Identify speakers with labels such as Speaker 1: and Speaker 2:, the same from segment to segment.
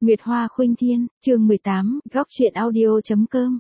Speaker 1: Nguyệt Hoa Khuynh Thiên, chương 18, góc truyện audio.com.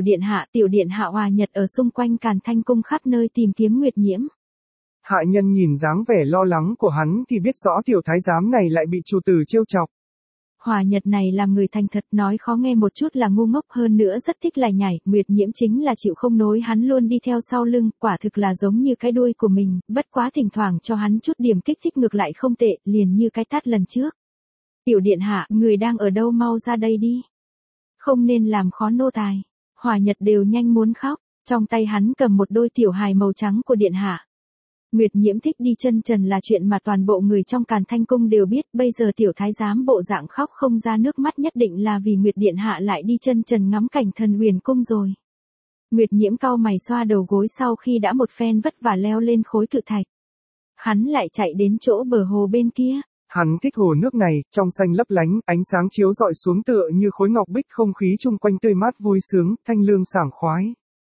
Speaker 1: Tiểu điện hạ hòa nhật ở xung quanh Càn Thanh cung khắp nơi tìm kiếm Nguyệt Nhiễm.
Speaker 2: Hạ nhân nhìn dáng vẻ lo lắng của hắn thì biết rõ tiểu thái giám này lại bị chủ tử trêu chọc.
Speaker 1: Hòa nhật này làm người thành thật, nói khó nghe một chút là ngu ngốc, hơn nữa rất thích lải nhải. Nguyệt Nhiễm chính là chịu không nối, hắn luôn đi theo sau lưng, quả thực là giống như cái đuôi của mình, bất quá thỉnh thoảng cho hắn chút điểm kích thích ngược lại không tệ, liền như cái tát lần trước. Tiểu điện hạ, người đang ở đâu, mau ra đây đi. Không nên làm khó nô tài. Hòa nhật đều nhanh muốn khóc, trong tay hắn cầm một đôi tiểu hài màu trắng của điện hạ. Nguyệt Nhiễm thích đi chân trần là chuyện mà toàn bộ người trong Càn Thanh cung đều biết, bây giờ tiểu thái giám bộ dạng khóc không ra nước mắt nhất định là vì Nguyệt điện hạ lại đi chân trần ngắm cảnh Thần Huyền cung rồi. Nguyệt Nhiễm cau mày xoa đầu gối sau khi đã một phen vất vả leo lên khối cự thạch. Hắn lại chạy đến chỗ bờ hồ bên kia.
Speaker 2: Hắn thích hồ nước này, trong xanh lấp lánh, ánh sáng chiếu rọi xuống tựa như khối ngọc bích, không khí chung quanh tươi mát vui sướng, thanh lương sảng khoái.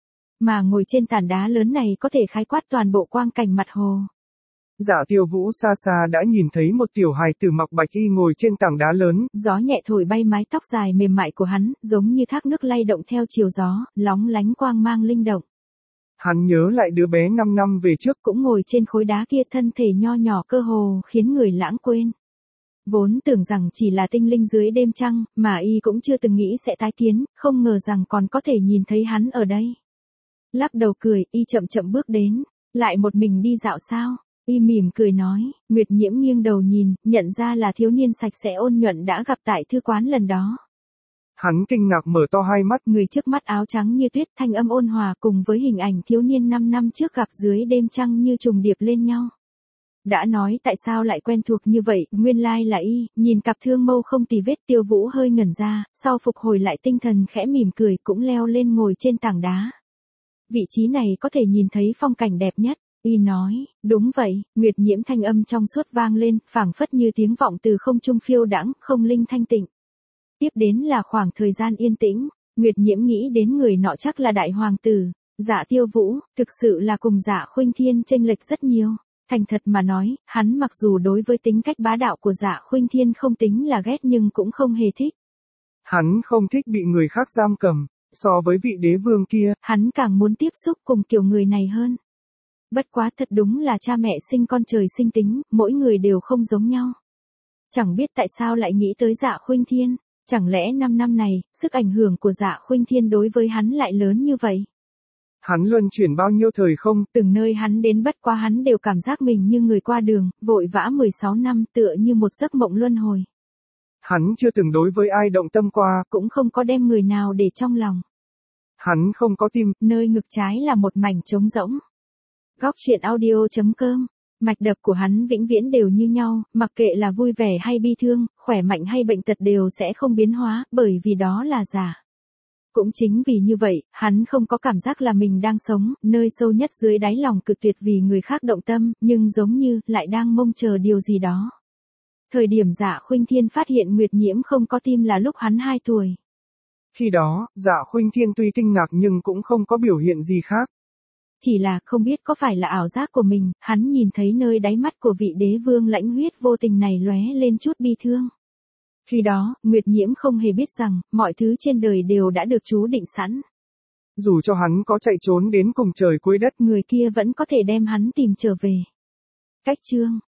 Speaker 1: Mà ngồi trên tảng đá lớn này có thể khái quát toàn bộ quang cảnh mặt hồ.
Speaker 2: Dạ Tiêu Vũ xa xa đã nhìn thấy một tiểu hài tử mặc bạch y ngồi trên tảng đá lớn.
Speaker 1: Gió nhẹ thổi bay mái tóc dài mềm mại của hắn, giống như thác nước lay động theo chiều gió, lóng lánh quang mang linh động.
Speaker 2: Hắn nhớ lại đứa bé 5 năm về trước
Speaker 1: cũng ngồi trên khối đá kia, thân thể nho nhỏ cơ hồ khiến người lãng quên. Vốn tưởng rằng chỉ là tinh linh dưới đêm trăng, mà y cũng chưa từng nghĩ sẽ tái kiến, không ngờ rằng còn có thể nhìn thấy hắn ở đây. Lắc đầu cười, y chậm chậm bước đến. Lại một mình đi dạo sao? Y mỉm cười nói. Nguyệt Nhiễm nghiêng đầu nhìn, nhận ra là thiếu niên sạch sẽ ôn nhuận đã gặp tại thư quán lần đó.
Speaker 2: Hắn kinh ngạc mở to hai mắt.
Speaker 1: Người trước mắt áo trắng như tuyết, thanh âm ôn hòa cùng với hình ảnh thiếu niên 5 năm trước gặp dưới đêm trăng như trùng điệp lên nhau. Đã nói tại sao lại quen thuộc như vậy, nguyên lai là y. Nhìn cặp thương mâu không tì vết, Tiêu Vũ hơi ngẩn ra, sau phục hồi lại tinh thần khẽ mỉm cười, cũng leo lên ngồi trên tảng đá. Vị trí này có thể nhìn thấy phong cảnh đẹp nhất. Y nói, đúng vậy. Nguyệt Nhiễm thanh âm trong suốt vang lên, phảng phất như tiếng vọng từ không trung phiêu đãng, không linh thanh tịnh. Tiếp đến là khoảng thời gian yên tĩnh. Nguyệt Nhiễm nghĩ đến người nọ chắc là đại hoàng tử. Dạ Tiêu Vũ, thực sự là cùng Dạ Khuynh Thiên chênh lệch rất nhiều. Thành thật mà nói, hắn mặc dù đối với tính cách bá đạo của Dạ Khuynh Thiên không tính là ghét nhưng cũng không hề thích.
Speaker 2: Hắn không thích bị người khác giam cầm. So với vị đế vương kia,
Speaker 1: hắn càng muốn tiếp xúc cùng kiểu người này hơn. Bất quá thật đúng là cha mẹ sinh con trời sinh tính, mỗi người đều không giống nhau. Chẳng biết tại sao lại nghĩ tới Dạ Khuynh Thiên, chẳng lẽ 5 năm này, sức ảnh hưởng của Dạ Khuynh Thiên đối với hắn lại lớn như vậy?
Speaker 2: Hắn luân chuyển bao nhiêu thời không?
Speaker 1: Từng nơi hắn đến bất quá hắn đều cảm giác mình như người qua đường, vội vã 16 năm tựa như một giấc mộng luân hồi.
Speaker 2: Hắn chưa từng đối với ai động tâm qua,
Speaker 1: cũng không có đem người nào để trong lòng.
Speaker 2: Hắn không có tim,
Speaker 1: nơi ngực trái là một mảnh trống rỗng. Góc truyện audio.com. Mạch đập của hắn vĩnh viễn đều như nhau, mặc kệ là vui vẻ hay bi thương, khỏe mạnh hay bệnh tật đều sẽ không biến hóa, bởi vì đó là giả. Cũng chính vì như vậy, hắn không có cảm giác là mình đang sống, nơi sâu nhất dưới đáy lòng cực tuyệt vì người khác động tâm, nhưng giống như, lại đang mong chờ điều gì đó. Thời điểm Dạ Khuynh Thiên phát hiện Nguyệt Nhiễm không có tim là lúc hắn 2 tuổi.
Speaker 2: Khi đó, Dạ Khuynh Thiên tuy kinh ngạc nhưng cũng không có biểu hiện gì khác.
Speaker 1: Chỉ là không biết có phải là ảo giác của mình, hắn nhìn thấy nơi đáy mắt của vị đế vương lãnh huyết vô tình này lóe lên chút bi thương. Khi đó, Nguyệt Nhiễm không hề biết rằng, mọi thứ trên đời đều đã được chú định sẵn.
Speaker 2: Dù cho hắn có chạy trốn đến cùng trời cuối đất,
Speaker 1: người kia vẫn có thể đem hắn tìm trở về. Cách chương